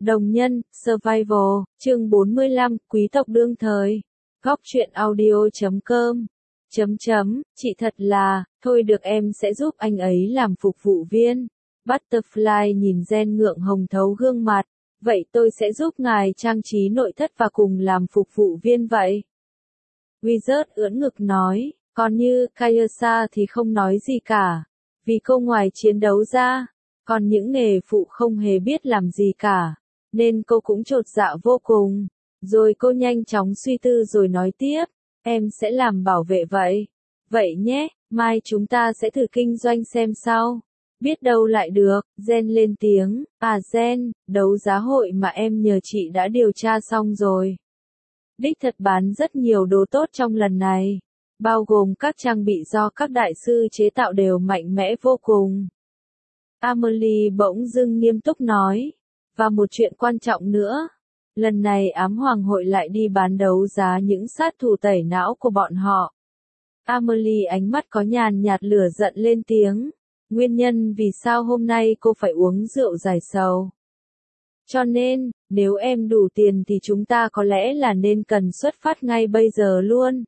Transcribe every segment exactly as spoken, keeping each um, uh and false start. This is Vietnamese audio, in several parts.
Đồng nhân, Survival, chương bốn mươi lăm, quý tộc đương thời. Góc truyện audio chấm com. Chấm chấm, chị thật là, thôi được em sẽ giúp anh ấy làm phục vụ viên. Butterfly nhìn Jen ngượng hồng thấu gương mặt. Vậy tôi sẽ giúp ngài trang trí nội thất và cùng làm phục vụ viên vậy. Wizard ưỡn ngực nói, còn như Kayasa thì không nói gì cả. Vì cô ngoài chiến đấu ra, còn những nghề phụ không hề biết làm gì cả. Nên cô cũng chột dạ vô cùng. Rồi cô nhanh chóng suy tư rồi nói tiếp, em sẽ làm bảo vệ vậy. Vậy nhé, mai chúng ta sẽ thử kinh doanh xem sao. Biết đâu lại được, Jen lên tiếng, à Jen, đấu giá hội mà em nhờ chị đã điều tra xong rồi. Đích thật bán rất nhiều đồ tốt trong lần này. Bao gồm các trang bị do các đại sư chế tạo đều mạnh mẽ vô cùng. Amelie bỗng dưng nghiêm túc nói. Và một chuyện quan trọng nữa. Lần này ám hoàng hội lại đi bán đấu giá những sát thủ tẩy não của bọn họ. Amelie ánh mắt có nhàn nhạt lửa giận lên tiếng. Nguyên nhân vì sao hôm nay cô phải uống rượu giải sầu. Cho nên, nếu em đủ tiền thì chúng ta có lẽ là nên cần xuất phát ngay bây giờ luôn.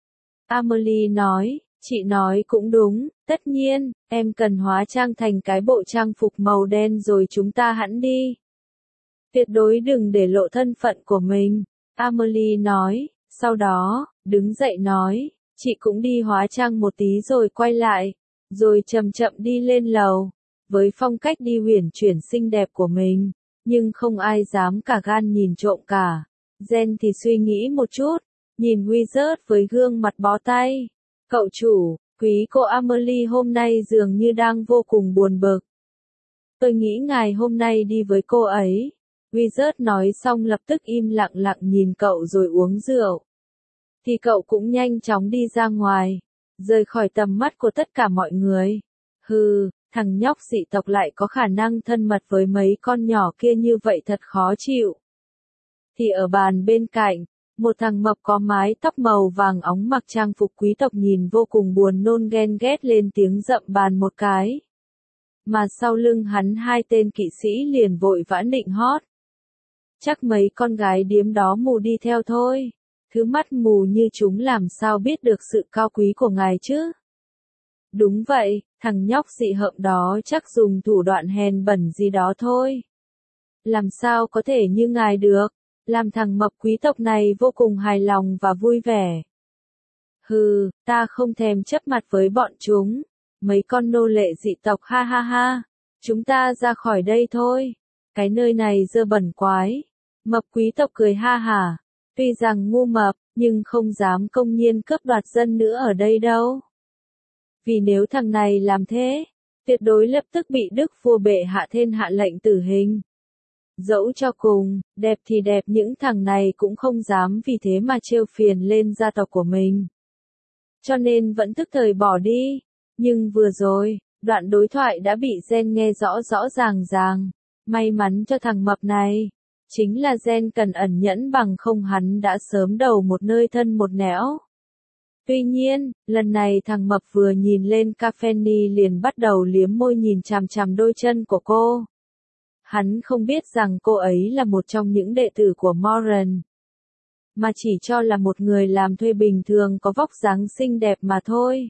Amelie nói, chị nói cũng đúng, tất nhiên, em cần hóa trang thành cái bộ trang phục màu đen rồi chúng ta hẵng đi. Tuyệt đối đừng để lộ thân phận của mình, Amelie nói, sau đó, đứng dậy nói, chị cũng đi hóa trang một tí rồi quay lại, rồi chậm chậm đi lên lầu, với phong cách đi uyển chuyển xinh đẹp của mình, nhưng không ai dám cả gan nhìn trộm cả. Jen thì suy nghĩ một chút, nhìn Wizard với gương mặt bó tay, cậu chủ, quý cô Amelie hôm nay dường như đang vô cùng buồn bực. Tôi nghĩ ngài hôm nay đi với cô ấy. Wizard nói xong lập tức im lặng lặng nhìn cậu rồi uống rượu. Thì cậu cũng nhanh chóng đi ra ngoài, rời khỏi tầm mắt của tất cả mọi người. Hừ, thằng nhóc dị tộc lại có khả năng thân mật với mấy con nhỏ kia như vậy thật khó chịu. Thì ở bàn bên cạnh, một thằng mập có mái tóc màu vàng óng mặc trang phục quý tộc nhìn vô cùng buồn nôn ghen ghét lên tiếng dậm bàn một cái. Mà sau lưng hắn hai tên kỵ sĩ liền vội vã nịnh hót. Chắc mấy con gái điếm đó mù đi theo thôi. Thứ mắt mù như chúng làm sao biết được sự cao quý của ngài chứ? Đúng vậy, thằng nhóc dị hợm đó chắc dùng thủ đoạn hèn bẩn gì đó thôi. Làm sao có thể như ngài được? Làm thằng mập quý tộc này vô cùng hài lòng và vui vẻ. Hừ, ta không thèm chấp mặt với bọn chúng. Mấy con nô lệ dị tộc ha ha ha. Chúng ta ra khỏi đây thôi. Cái nơi này dơ bẩn quái. Mập quý tộc cười ha hả. Tuy rằng ngu mập, nhưng không dám công nhiên cướp đoạt dân nữa ở đây đâu. Vì nếu thằng này làm thế, tuyệt đối lập tức bị đức vua bệ hạ thiên hạ lệnh tử hình. Dẫu cho cùng, đẹp thì đẹp những thằng này cũng không dám vì thế mà trêu phiền lên gia tộc của mình. Cho nên vẫn tức thời bỏ đi. Nhưng vừa rồi, đoạn đối thoại đã bị Jen nghe rõ rõ ràng ràng. May mắn cho thằng mập này. Chính là Jen cần ẩn nhẫn bằng không hắn đã sớm đầu một nơi thân một nẻo. Tuy nhiên, lần này thằng mập vừa nhìn lên Caffeine liền bắt đầu liếm môi nhìn chằm chằm đôi chân của cô. Hắn không biết rằng cô ấy là một trong những đệ tử của Moran. Mà chỉ cho là một người làm thuê bình thường có vóc dáng xinh đẹp mà thôi.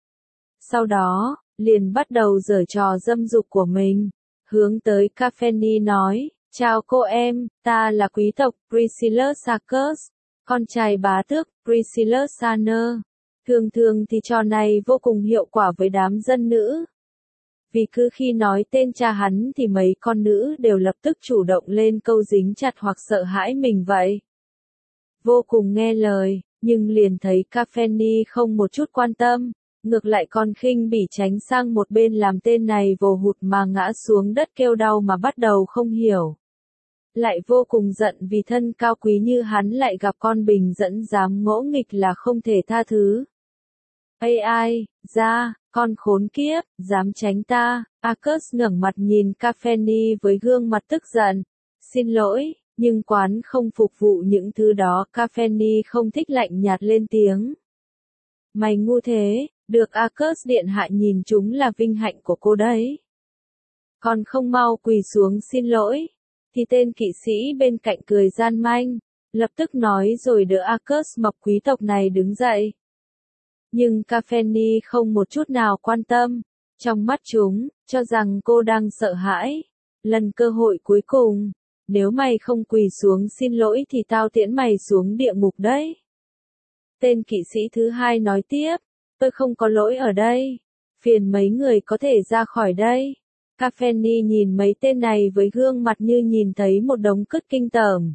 Sau đó, liền bắt đầu giở trò dâm dục của mình. Hướng tới Caffeine nói. Chào cô em, ta là quý tộc Priscilla Sarkis, con trai bá tước Priscilla Sanner. Thường thường thì trò này vô cùng hiệu quả với đám dân nữ. Vì cứ khi nói tên cha hắn thì mấy con nữ đều lập tức chủ động lên câu dính chặt hoặc sợ hãi mình vậy. Vô cùng nghe lời, nhưng liền thấy Caffeine không một chút quan tâm. Ngược lại còn khinh bỉ tránh sang một bên làm tên này vồ hụt mà ngã xuống đất kêu đau mà bắt đầu không hiểu. Lại vô cùng giận vì thân cao quý như hắn lại gặp con bình dẫn dám ngỗ nghịch là không thể tha thứ. Ây ai, ra, con khốn kiếp, dám tránh ta, Arcus ngẩng mặt nhìn Caffeine với gương mặt tức giận. Xin lỗi, nhưng quán không phục vụ những thứ đó. Caffeine không thích lạnh nhạt lên tiếng. Mày ngu thế, được Arcus điện hạ nhìn chúng là vinh hạnh của cô đấy. Còn không mau quỳ xuống xin lỗi. thì tên kỵ sĩ bên cạnh cười gian manh, lập tức nói rồi đỡ Arcus mập quý tộc này đứng dậy. Nhưng Caffeine không một chút nào quan tâm, trong mắt chúng, cho rằng cô đang sợ hãi. Lần cơ hội cuối cùng, nếu mày không quỳ xuống xin lỗi thì tao tiễn mày xuống địa ngục đấy. Tên kỵ sĩ thứ hai nói tiếp, tôi không có lỗi ở đây, phiền mấy người có thể ra khỏi đây. Caffeine nhìn mấy tên này với gương mặt như nhìn thấy một đống cứt kinh tởm.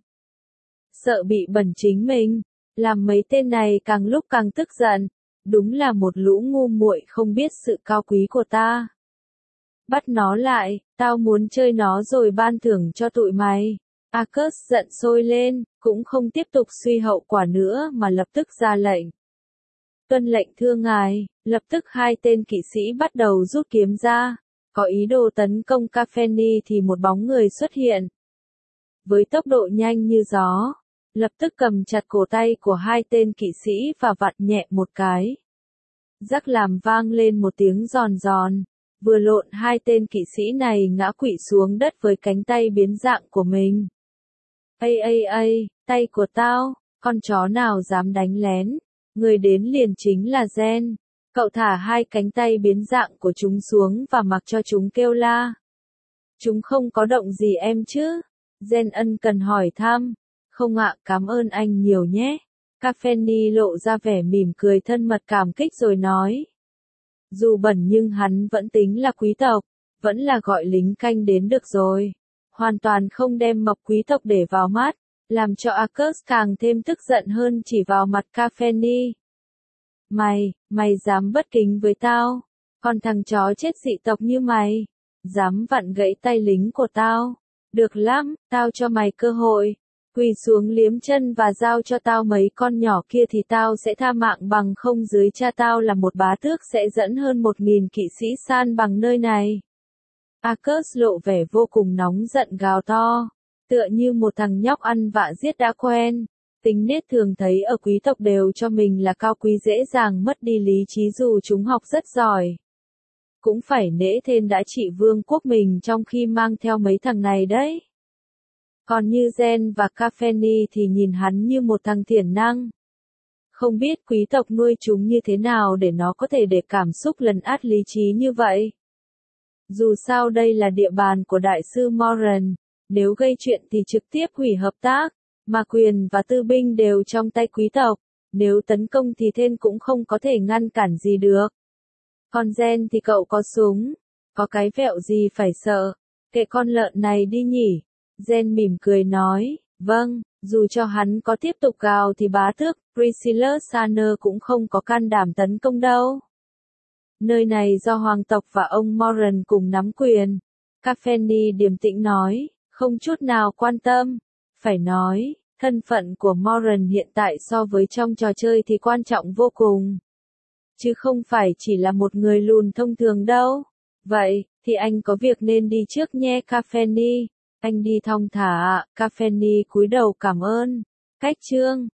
Sợ bị bẩn chính mình, làm mấy tên này càng lúc càng tức giận, đúng là một lũ ngu muội không biết sự cao quý của ta. Bắt nó lại, tao muốn chơi nó rồi ban thưởng cho tụi mày. Arcus giận sôi lên, cũng không tiếp tục suy hậu quả nữa mà lập tức ra lệnh. Tuân lệnh thưa ngài, lập tức hai tên kỵ sĩ bắt đầu rút kiếm ra, có ý đồ tấn công Caffeine thì một bóng người xuất hiện. Với tốc độ nhanh như gió, lập tức cầm chặt cổ tay của hai tên kỵ sĩ và vặn nhẹ một cái. Rắc làm vang lên một tiếng giòn giòn, vừa lộn hai tên kỵ sĩ này ngã quỵ xuống đất với cánh tay biến dạng của mình. Ây ây ây, tay của tao, con chó nào dám đánh lén, người đến liền chính là Gen. Cậu thả hai cánh tay biến dạng của chúng xuống và mặc cho chúng kêu la. Chúng không có động gì em chứ? Gen ân cần hỏi thăm. Không ạ, cảm ơn anh nhiều nhé. Caffeine lộ ra vẻ mỉm cười thân mật cảm kích rồi nói. Dù bẩn nhưng hắn vẫn tính là quý tộc, vẫn là gọi lính canh đến được rồi. Hoàn toàn không đem mập quý tộc để vào mắt, làm cho Arcus càng thêm tức giận hơn chỉ vào mặt Caffeine. Mày, mày dám bất kính với tao, con thằng chó chết dị tộc như mày, dám vặn gãy tay lính của tao. Được lắm, tao cho mày cơ hội. Quỳ xuống liếm chân và giao cho tao mấy con nhỏ kia thì tao sẽ tha mạng bằng không, dưới cha tao là một bá tước sẽ dẫn hơn một nghìn kỵ sĩ san bằng nơi này. Arcus lộ vẻ vô cùng nóng giận gào to, tựa như một thằng nhóc ăn vạ giết đã quen. Tính nết thường thấy ở quý tộc đều cho mình là cao quý, dễ dàng mất đi lý trí dù chúng học rất giỏi. Cũng phải nể tên đã trị vương quốc mình trong khi mang theo mấy thằng này đấy. Còn như Gen và Caffeine thì nhìn hắn như một thằng thiển năng. Không biết quý tộc nuôi chúng như thế nào để nó có thể để cảm xúc lấn át lý trí như vậy. Dù sao đây là địa bàn của đại sư Moran, nếu gây chuyện thì trực tiếp hủy hợp tác, mà quyền và tư binh đều trong tay quý tộc, nếu tấn công thì tên cũng không có thể ngăn cản gì được. Còn Gen thì cậu có súng, có cái vẹo gì phải sợ, kệ con lợn này đi nhỉ. Gen mỉm cười nói, vâng, dù cho hắn có tiếp tục gào thì bá tước Priscilla Sanner cũng không có can đảm tấn công đâu. Nơi này do hoàng tộc và ông Moran cùng nắm quyền. Caffeine điềm tĩnh nói, không chút nào quan tâm. Phải nói, thân phận của Moran hiện tại so với trong trò chơi thì quan trọng vô cùng. Chứ không phải chỉ là một người lùn thông thường đâu. Vậy, thì anh có việc nên đi trước nhé Caffeine. Anh đi thong thả ạ. Caffeine cúi đầu cảm ơn. Cách chương